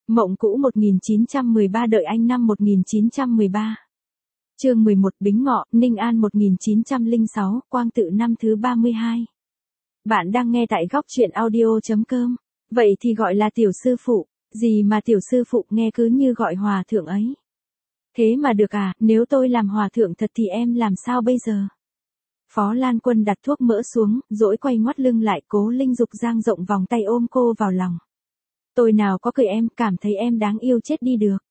Mộng cũ 1913 đợi anh năm 1913. Chương 11 Bính Ngọ, Ninh An 1906, Quang Tự năm thứ 32. Bạn đang nghe tại góc truyện audio.com. Vậy thì gọi là tiểu sư phụ, gì mà tiểu sư phụ nghe cứ như gọi hòa thượng ấy. Thế mà được à, nếu tôi làm hòa thượng thật thì em làm sao bây giờ? Phó Lan Quân đặt thuốc mỡ xuống, dỗi quay ngoắt lưng lại, Cố Linh Dục dang rộng vòng tay ôm cô vào lòng. Tôi nào có cười em, cảm thấy em đáng yêu chết đi được.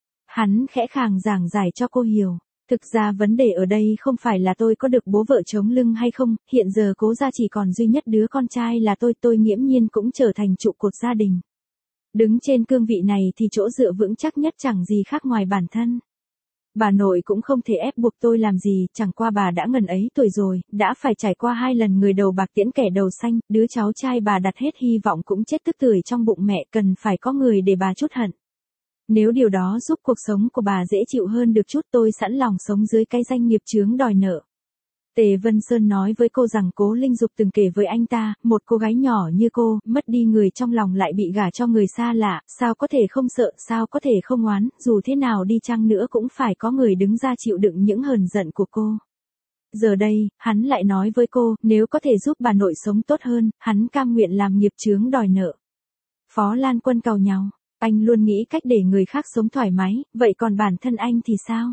Hắn khẽ khàng giảng giải cho cô hiểu. Thực ra vấn đề ở đây không phải là tôi có được bố vợ chống lưng hay không, hiện giờ Cố gia chỉ còn duy nhất đứa con trai là tôi nghiễm nhiên cũng trở thành trụ cột gia đình. Đứng trên cương vị này thì chỗ dựa vững chắc nhất chẳng gì khác ngoài bản thân. Bà nội cũng không thể ép buộc tôi làm gì, chẳng qua bà đã ngần ấy tuổi rồi, đã phải trải qua 2 lần người đầu bạc tiễn kẻ đầu xanh, đứa cháu trai bà đặt hết hy vọng cũng chết tức tưởi trong bụng mẹ, cần phải có người để bà trút hận. Nếu điều đó giúp cuộc sống của bà dễ chịu hơn được chút, tôi sẵn lòng sống dưới cái danh nghiệp chướng đòi nợ. Tề Vân Sơn nói với cô rằng Cố Linh Dục từng kể với anh ta, một cô gái nhỏ như cô, mất đi người trong lòng lại bị gả cho người xa lạ, sao có thể không sợ, sao có thể không oán, dù thế nào đi chăng nữa cũng phải có người đứng ra chịu đựng những hờn giận của cô. Giờ đây, hắn lại nói với cô, nếu có thể giúp bà nội sống tốt hơn, hắn cam nguyện làm nghiệp chướng đòi nợ. Phó Lan Quân càu nhàu, anh luôn nghĩ cách để người khác sống thoải mái, vậy còn bản thân anh thì sao?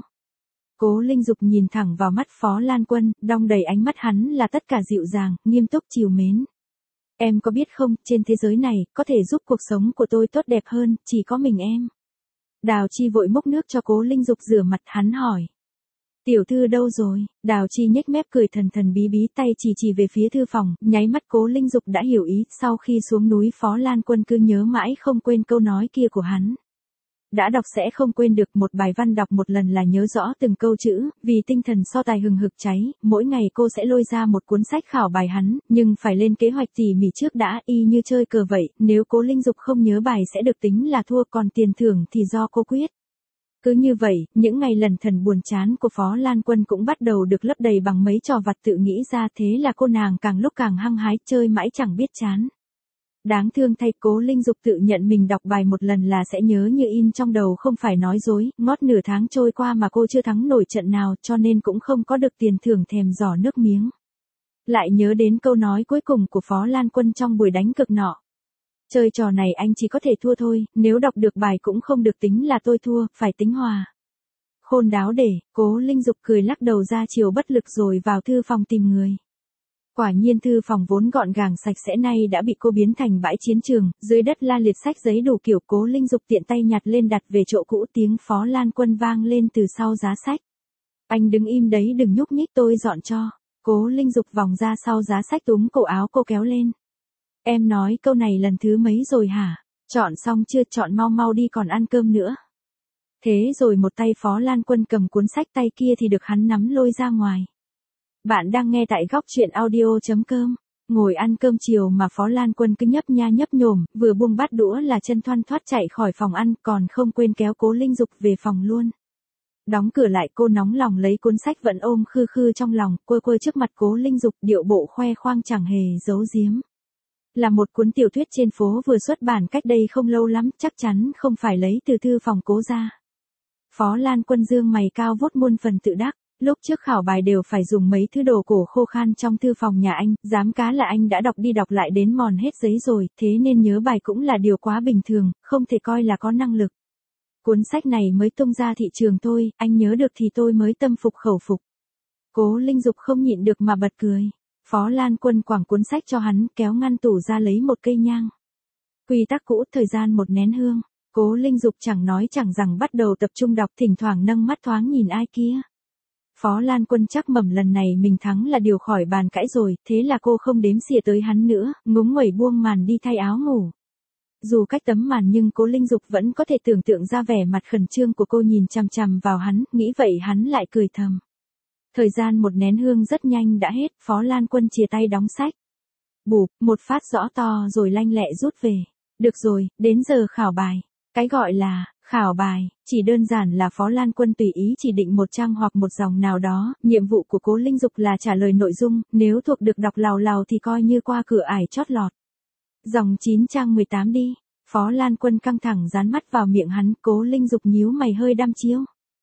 Cố Linh Dục nhìn thẳng vào mắt Phó Lan Quân, đong đầy ánh mắt hắn là tất cả dịu dàng, nghiêm túc trìu mến. Em có biết không, trên thế giới này, có thể giúp cuộc sống của tôi tốt đẹp hơn, chỉ có mình em. Đào Chi vội múc nước cho Cố Linh Dục rửa mặt, hắn hỏi. Tiểu thư đâu rồi? Đào Chi nhếch mép cười thần thần bí bí, tay chỉ về phía thư phòng, nháy mắt Cố Linh Dục đã hiểu ý, sau khi xuống núi Phó Lan Quân cứ nhớ mãi không quên câu nói kia của hắn. Đã đọc sẽ không quên được, một bài văn đọc một lần là nhớ rõ từng câu chữ, vì tinh thần so tài hừng hực cháy, mỗi ngày cô sẽ lôi ra một cuốn sách khảo bài hắn, nhưng phải lên kế hoạch tỉ mỉ trước đã, y như chơi cờ vậy, nếu Cố Linh Dục không nhớ bài sẽ được tính là thua, còn tiền thưởng thì do cô quyết. Cứ như vậy, những ngày lần thần buồn chán của Phó Lan Quân cũng bắt đầu được lấp đầy bằng mấy trò vặt tự nghĩ ra, thế là cô nàng càng lúc càng hăng hái, chơi mãi chẳng biết chán. Đáng thương thay, Cố Linh Dục tự nhận mình đọc bài một lần là sẽ nhớ như in trong đầu, không phải nói dối, ngót nửa tháng trôi qua mà cô chưa thắng nổi trận nào, cho nên cũng không có được tiền thưởng, thèm giỏ nước miếng. Lại nhớ đến câu nói cuối cùng của Phó Lan Quân trong buổi đánh cược nọ. Chơi trò này anh chỉ có thể thua thôi, nếu đọc được bài cũng không được tính là tôi thua, phải tính hòa. Khôn đáo để, Cố Linh Dục cười lắc đầu ra chiều bất lực rồi vào thư phòng tìm người. Quả nhiên thư phòng vốn gọn gàng sạch sẽ nay đã bị cô biến thành bãi chiến trường, dưới đất la liệt sách giấy đủ kiểu. Cố Linh Dục tiện tay nhặt lên đặt về chỗ cũ, tiếng Phó Lan Quân vang lên từ sau giá sách. Anh đứng im đấy, đừng nhúc nhích, tôi dọn cho. Cố Linh Dục vòng ra sau giá sách túm cổ áo cô kéo lên. Em nói câu này lần thứ mấy rồi hả? Chọn xong chưa? Chọn mau mau đi còn ăn cơm nữa. Thế rồi một tay Phó Lan Quân cầm cuốn sách, tay kia thì được hắn nắm lôi ra ngoài. Bạn đang nghe tại góc truyện audio.com. Ngồi ăn cơm chiều mà Phó Lan Quân cứ nhấp nha nhấp nhổm, vừa buông bát đũa là chân thoăn thoắt chạy khỏi phòng ăn, còn không quên kéo Cố Linh Dục về phòng luôn. Đóng cửa lại, cô nóng lòng lấy cuốn sách vẫn ôm khư khư trong lòng, quơ trước mặt Cố Linh Dục, điệu bộ khoe khoang chẳng hề giấu giếm. Là một cuốn tiểu thuyết trên phố vừa xuất bản cách đây không lâu lắm, chắc chắn không phải lấy từ thư phòng Cố ra. Phó Lan Quân dương mày cao vút muôn phần tự đắc. Lúc trước khảo bài đều phải dùng mấy thứ đồ cổ khô khan trong thư phòng nhà anh, dám cá là anh đã đọc đi đọc lại đến mòn hết giấy rồi, thế nên nhớ bài cũng là điều quá bình thường, không thể coi là có năng lực. Cuốn sách này mới tung ra thị trường thôi, anh nhớ được thì tôi mới tâm phục khẩu phục. Cố Linh Dục không nhịn được mà bật cười. Phó Lan Quân quẳng cuốn sách cho hắn, kéo ngăn tủ ra lấy một cây nhang. Quy tắc cũ, thời gian một nén hương. Cố Linh Dục chẳng nói chẳng rằng bắt đầu tập trung đọc, thỉnh thoảng nâng mắt thoáng nhìn ai kia. Phó Lan Quân chắc mẩm lần này mình thắng là điều khỏi bàn cãi rồi, thế là cô không đếm xỉa tới hắn nữa, ngúng nguẩy buông màn đi thay áo ngủ. Dù cách tấm màn nhưng Cố Linh Dục vẫn có thể tưởng tượng ra vẻ mặt khẩn trương của cô nhìn chằm chằm vào hắn, nghĩ vậy hắn lại cười thầm. Thời gian một nén hương rất nhanh đã hết, Phó Lan Quân chìa tay đóng sách. Bụp, một phát rõ to rồi lanh lẹ rút về. Được rồi, đến giờ khảo bài. Cái gọi là khảo bài, chỉ đơn giản là Phó Lan Quân tùy ý chỉ định một trang hoặc một dòng nào đó, nhiệm vụ của Cố Linh Dục là trả lời nội dung, nếu thuộc được đọc lào lào thì coi như qua cửa ải chót lọt. Dòng 9 trang 18 đi. Phó Lan Quân căng thẳng dán mắt vào miệng hắn, Cố Linh Dục nhíu mày hơi đăm chiêu.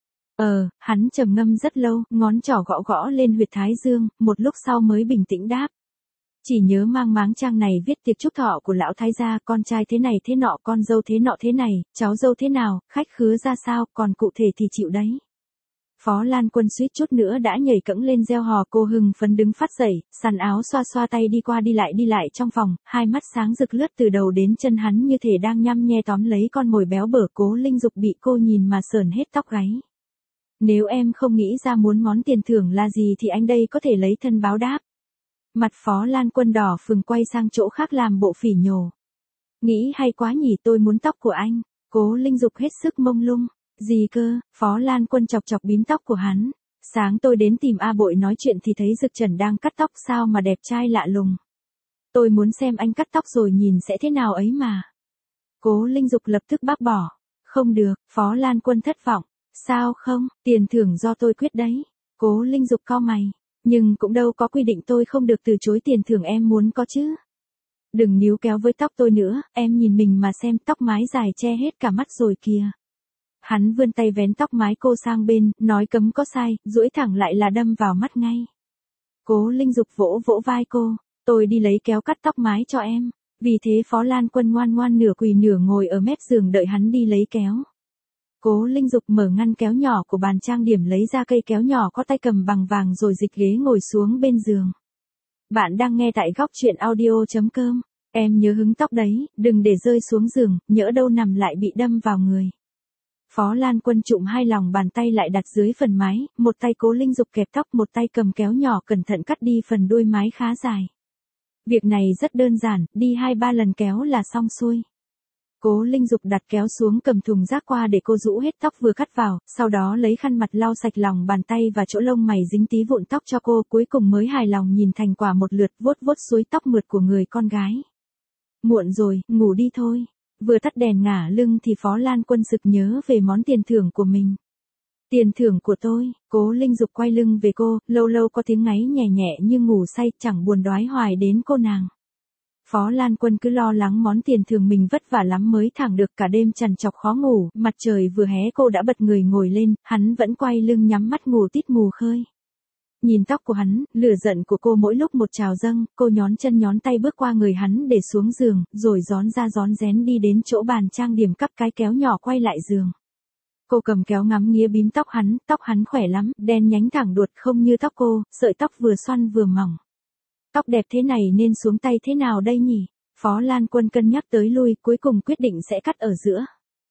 Hắn trầm ngâm rất lâu, ngón trỏ gõ gõ lên huyệt thái dương, một lúc sau mới bình tĩnh đáp. Chỉ nhớ mang máng trang này viết tiệc chúc thọ của lão thái gia, con trai thế này thế nọ, con dâu thế nọ thế này, cháu dâu thế nào, khách khứa ra sao, còn cụ thể thì chịu đấy. Phó Lan Quân suýt chút nữa đã nhảy cẫng lên reo hò, cô hưng phấn đứng phát dậy, sắn áo xoa xoa tay đi qua đi lại trong phòng, hai mắt sáng rực lướt từ đầu đến chân hắn như thể đang nhăm nhe tóm lấy con mồi béo bở. Cố Linh Dục bị cô nhìn mà sởn hết tóc gáy. Nếu em không nghĩ ra muốn món tiền thưởng là gì thì anh đây có thể lấy thân báo đáp. Mặt Phó Lan Quân đỏ phừng quay sang chỗ khác làm bộ phỉ nhổ. Nghĩ hay quá nhỉ, tôi muốn tóc của anh. Cố Linh Dục hết sức mông lung. Gì cơ? Phó Lan Quân chọc chọc bím tóc của hắn. Sáng tôi đến tìm A Bội nói chuyện thì thấy Dực Trần đang cắt tóc, sao mà đẹp trai lạ lùng. Tôi muốn xem anh cắt tóc rồi nhìn sẽ thế nào ấy mà. Cố Linh Dục lập tức bác bỏ. Không được, Phó Lan Quân thất vọng. Sao không, tiền thưởng do tôi quyết đấy. Cố Linh Dục cau mày. Nhưng cũng đâu có quy định tôi không được từ chối tiền thưởng em muốn có chứ. Đừng níu kéo với tóc tôi nữa, em nhìn mình mà xem, tóc mái dài che hết cả mắt rồi kìa. Hắn vươn tay vén tóc mái cô sang bên, nói cấm có sai, duỗi thẳng lại là đâm vào mắt ngay. Cố Linh Dục vỗ vỗ vai cô, tôi đi lấy kéo cắt tóc mái cho em. Vì thế Phó Lan Quân ngoan ngoan nửa quỳ nửa ngồi ở mép giường đợi hắn đi lấy kéo. Cố Linh Dục mở ngăn kéo nhỏ của bàn trang điểm lấy ra cây kéo nhỏ có tay cầm bằng vàng rồi dịch ghế ngồi xuống bên giường. Bạn đang nghe tại góc truyện audio.com. Em nhớ hứng tóc đấy, đừng để rơi xuống giường, nhỡ đâu nằm lại bị đâm vào người. Phó Lan Quân trụm hai lòng bàn tay lại đặt dưới phần mái, một tay Cố Linh Dục kẹp tóc, một tay cầm kéo nhỏ cẩn thận cắt đi phần đuôi mái khá dài. Việc này rất đơn giản, đi 2-3 lần kéo là xong xuôi. Cố Linh Dục đặt kéo xuống cầm thùng rác qua để cô rũ hết tóc vừa cắt vào, sau đó lấy khăn mặt lau sạch lòng bàn tay và chỗ lông mày dính tí vụn tóc cho cô, cuối cùng mới hài lòng nhìn thành quả một lượt, vuốt vuốt suối tóc mượt của người con gái. Muộn rồi, ngủ đi thôi. Vừa tắt đèn ngả lưng thì Phó Lan Quân sực nhớ về món tiền thưởng của mình. Tiền thưởng của tôi. Cố Linh Dục quay lưng về cô, lâu lâu có tiếng ngáy nhẹ nhẹ như ngủ say, chẳng buồn đoái hoài đến cô nàng. Phó Lan Quân cứ lo lắng món tiền thưởng mình vất vả lắm mới thẳng được, cả đêm trằn trọc khó ngủ, mặt trời vừa hé cô đã bật người ngồi lên, hắn vẫn quay lưng nhắm mắt ngủ tít mù khơi. Nhìn tóc của hắn, lửa giận của cô mỗi lúc một trào dâng, cô nhón chân nhón tay bước qua người hắn để xuống giường, rồi rón ra rón rén đi đến chỗ bàn trang điểm cắp cái kéo nhỏ quay lại giường. Cô cầm kéo ngắm nghía bím tóc hắn khỏe lắm, đen nhánh thẳng đuột không như tóc cô, sợi tóc vừa xoăn vừa mỏng. Tóc đẹp thế này nên xuống tay thế nào đây nhỉ? Phó Lan Quân cân nhắc tới lui, cuối cùng quyết định sẽ cắt ở giữa.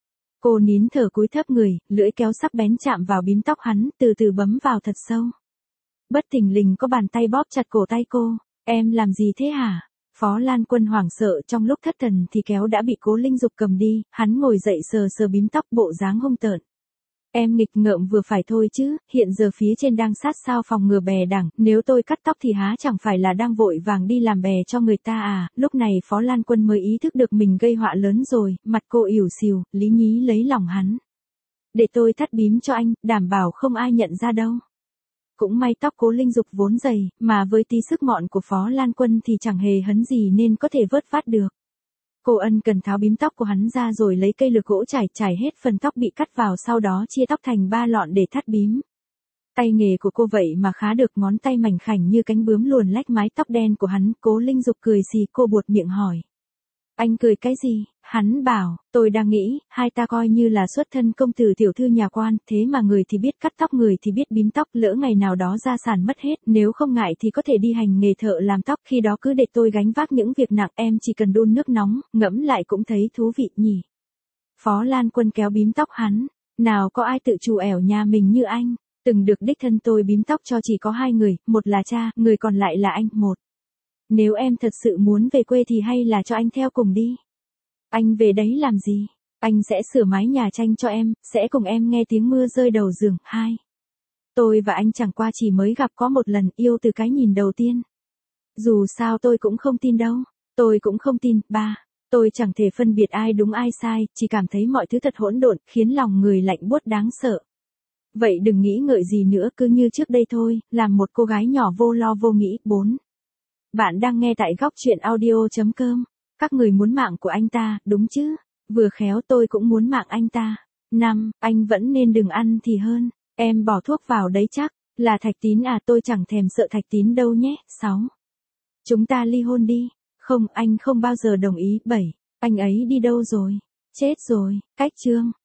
Cô nín thở cúi thấp người, lưỡi kéo sắc bén chạm vào bím tóc hắn, từ từ bấm vào thật sâu. Bất thình lình có bàn tay bóp chặt cổ tay cô. Em làm gì thế hả? Phó Lan Quân hoảng sợ, trong lúc thất thần thì kéo đã bị Cố Linh Dục cầm đi, hắn ngồi dậy sờ sờ bím tóc, bộ dáng hung tợn. Em nghịch ngợm vừa phải thôi chứ, hiện giờ phía trên đang sát sao phòng ngừa bè đảng, nếu tôi cắt tóc thì há chẳng phải là đang vội vàng đi làm bè cho người ta à. Lúc này Phó Lan Quân mới ý thức được mình gây họa lớn rồi, mặt cô ỉu xìu, lý nhí lấy lòng hắn. Để tôi thắt bím cho anh, đảm bảo không ai nhận ra đâu. Cũng may tóc Cố Linh Dục vốn dày, mà với tí sức mọn của Phó Lan Quân thì chẳng hề hấn gì nên có thể vớt vát được. Cô ân cần tháo bím tóc của hắn ra rồi lấy cây lược gỗ trải hết phần tóc bị cắt vào, sau đó chia tóc thành 3 lọn để thắt bím. Tay nghề của cô vậy mà khá được, ngón tay mảnh khảnh như cánh bướm luồn lách mái tóc đen của hắn. Cố Linh Dục cười xì, cô buột miệng hỏi. Anh cười cái gì? Hắn bảo, tôi đang nghĩ, hai ta coi như là xuất thân công tử tiểu thư nhà quan, thế mà người thì biết cắt tóc, người thì biết bím tóc, lỡ ngày nào đó gia sản mất hết, nếu không ngại thì có thể đi hành nghề thợ làm tóc, khi đó cứ để tôi gánh vác những việc nặng, em chỉ cần đun nước nóng, ngẫm lại cũng thấy thú vị nhỉ. Phó Lan Quân kéo bím tóc hắn, nào có ai tự trù ẻo nhà mình như anh, từng được đích thân tôi bím tóc cho chỉ có 2 người, một là cha, người còn lại là anh, một. Nếu em thật sự muốn về quê thì hay là cho anh theo cùng đi. Anh về đấy làm gì? Anh sẽ sửa mái nhà tranh cho em, sẽ cùng em nghe tiếng mưa rơi đầu giường. 2. Tôi và anh chẳng qua chỉ mới gặp có một lần, yêu từ cái nhìn đầu tiên. Dù sao tôi cũng không tin đâu. Tôi cũng không tin. 3. Tôi chẳng thể phân biệt ai đúng ai sai, chỉ cảm thấy mọi thứ thật hỗn độn, khiến lòng người lạnh buốt đáng sợ. Vậy đừng nghĩ ngợi gì nữa, cứ như trước đây thôi, làm một cô gái nhỏ vô lo vô nghĩ. 4. Bạn đang nghe tại góc truyện audio.com. Các người muốn mạng của anh ta, đúng chứ? Vừa khéo tôi cũng muốn mạng anh ta. 5. Anh vẫn nên đừng ăn thì hơn. Em bỏ thuốc vào đấy chắc. Là Thạch Tín à, tôi chẳng thèm sợ Thạch Tín đâu nhé. 6. Chúng ta ly hôn đi. Không, anh không bao giờ đồng ý. 7. Anh ấy đi đâu rồi? Chết rồi. Cách chương.